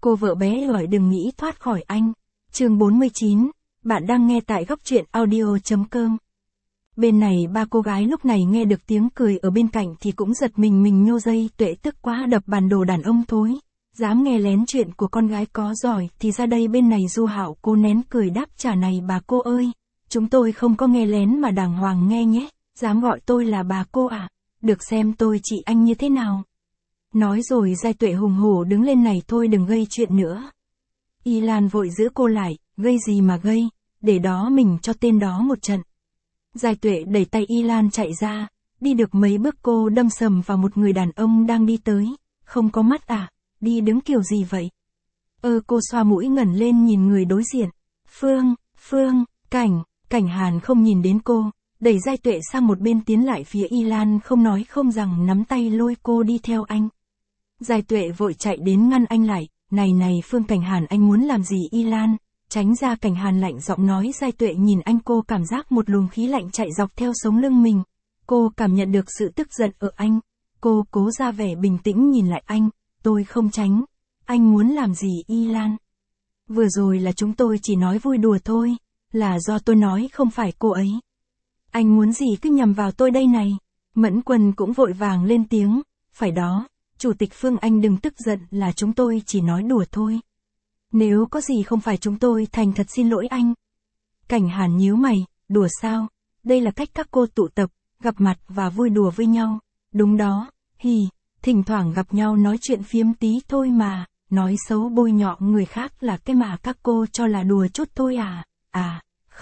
cô vợ bé gọi đừng nghĩ thoát khỏi anh. Chương 49, bạn đang nghe tại góc truyện audio.com. Bên này ba cô gái lúc này nghe được tiếng cười ở bên cạnh thì cũng giật mình nhô dây. Tuệ tức quá đập bàn đồ đàn ông thối. Dám nghe lén chuyện của con gái có giỏi thì ra đây. Bên này Du Hạo cô nén cười đáp trả này bà cô ơi. Chúng tôi không có nghe lén mà đàng hoàng nghe nhé. Dám gọi tôi là bà cô à? Được xem tôi chị anh như thế nào. Nói rồi Giai Tuệ hùng hổ đứng lên này thôi đừng gây chuyện nữa. Y Lan vội giữ cô lại, gây gì mà gây, để đó mình cho tên đó một trận. Giai Tuệ đẩy tay Y Lan chạy ra, đi được mấy bước cô đâm sầm vào một người đàn ông đang đi tới. Không có mắt à, đi đứng kiểu gì vậy? Cô xoa mũi ngẩng lên nhìn người đối diện. Phương, Cảnh Hàn không nhìn đến cô, đẩy Giai Tuệ sang một bên tiến lại phía Y Lan không nói không rằng nắm tay lôi cô đi theo anh. Giai Tuệ vội chạy đến ngăn anh lại, này Phương Cảnh Hàn anh muốn làm gì Y Lan, tránh ra. Cảnh Hàn lạnh giọng nói. Giai Tuệ nhìn anh cô cảm giác một luồng khí lạnh chạy dọc theo sống lưng mình. Cô cảm nhận được sự tức giận ở anh. Cô cố ra vẻ bình tĩnh nhìn lại anh, tôi không tránh. Anh muốn làm gì Y Lan? Vừa rồi là chúng tôi chỉ nói vui đùa thôi, là do tôi nói không phải cô ấy. Anh muốn gì cứ nhằm vào tôi đây này. Mẫn Quân cũng vội vàng lên tiếng, phải đó, Chủ tịch Phương anh đừng tức giận là chúng tôi chỉ nói đùa thôi. Nếu có gì không phải chúng tôi thành thật xin lỗi anh. Cảnh Hàn nhíu mày, đùa sao? Đây là cách các cô tụ tập, gặp mặt và vui đùa với nhau. Đúng đó, thỉnh thoảng gặp nhau nói chuyện phiếm tí thôi mà, nói xấu bôi nhọ người khác là cái mà các cô cho là đùa chút thôi à?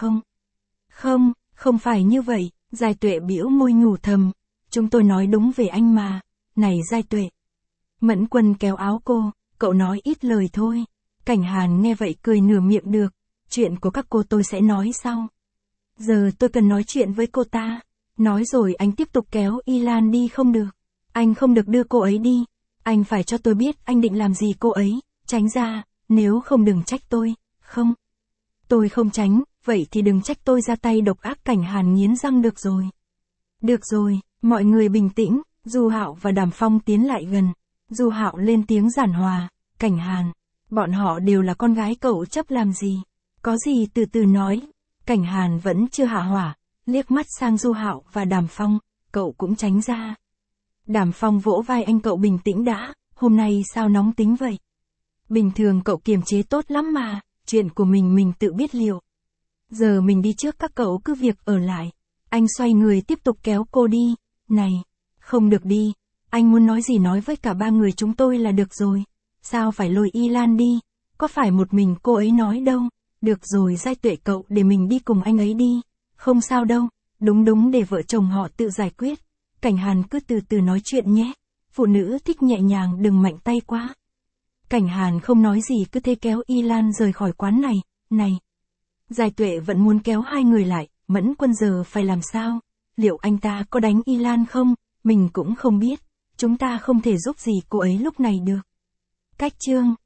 Không phải như vậy. Giai Tuệ bĩu môi nhủ thầm, chúng tôi nói đúng về anh mà. Này Giai Tuệ. Mẫn Quân kéo áo cô, cậu nói ít lời thôi. Cảnh Hàn nghe vậy cười nửa miệng được, chuyện của các cô tôi sẽ nói sau. Giờ tôi cần nói chuyện với cô ta. Nói rồi anh tiếp tục kéo Y Lan đi. Không được, anh không được đưa cô ấy đi. Anh phải cho tôi biết anh định làm gì cô ấy, tránh ra, nếu không đừng trách tôi. Không, tôi không tránh, vậy thì đừng trách tôi ra tay độc ác. Cảnh Hàn nghiến răng. Được rồi, mọi người bình tĩnh. Du Hạo và Đàm Phong tiến lại gần. Du Hạo lên tiếng giản hòa, Cảnh Hàn, bọn họ đều là con gái cậu chấp làm gì? Có gì từ từ nói. Cảnh Hàn vẫn chưa hạ hỏa, liếc mắt sang Du Hạo và Đàm Phong, cậu cũng tránh ra. Đàm Phong vỗ vai anh, cậu bình tĩnh đã, hôm nay sao nóng tính vậy? Bình thường cậu kiềm chế tốt lắm mà, chuyện của mình tự biết liệu. Giờ mình đi trước, các cậu cứ việc ở lại. Anh xoay người tiếp tục kéo cô đi. Này, không được đi, anh muốn nói gì nói với cả ba người chúng tôi là được rồi. Sao phải lôi Y Lan đi, có phải một mình cô ấy nói đâu. Được rồi Giai Tuệ, cậu để mình đi cùng anh ấy đi. Không sao đâu, đúng để vợ chồng họ tự giải quyết. Cảnh Hàn cứ từ từ nói chuyện nhé, phụ nữ thích nhẹ nhàng đừng mạnh tay quá. Cảnh Hàn không nói gì cứ thế kéo Y Lan rời khỏi quán này. Này, Giai Tuệ vẫn muốn kéo hai người lại. Mẫn Quân giờ phải làm sao? Liệu anh ta có đánh Y Lan không? Mình cũng không biết. Chúng ta không thể giúp gì cô ấy lúc này được. Cách chương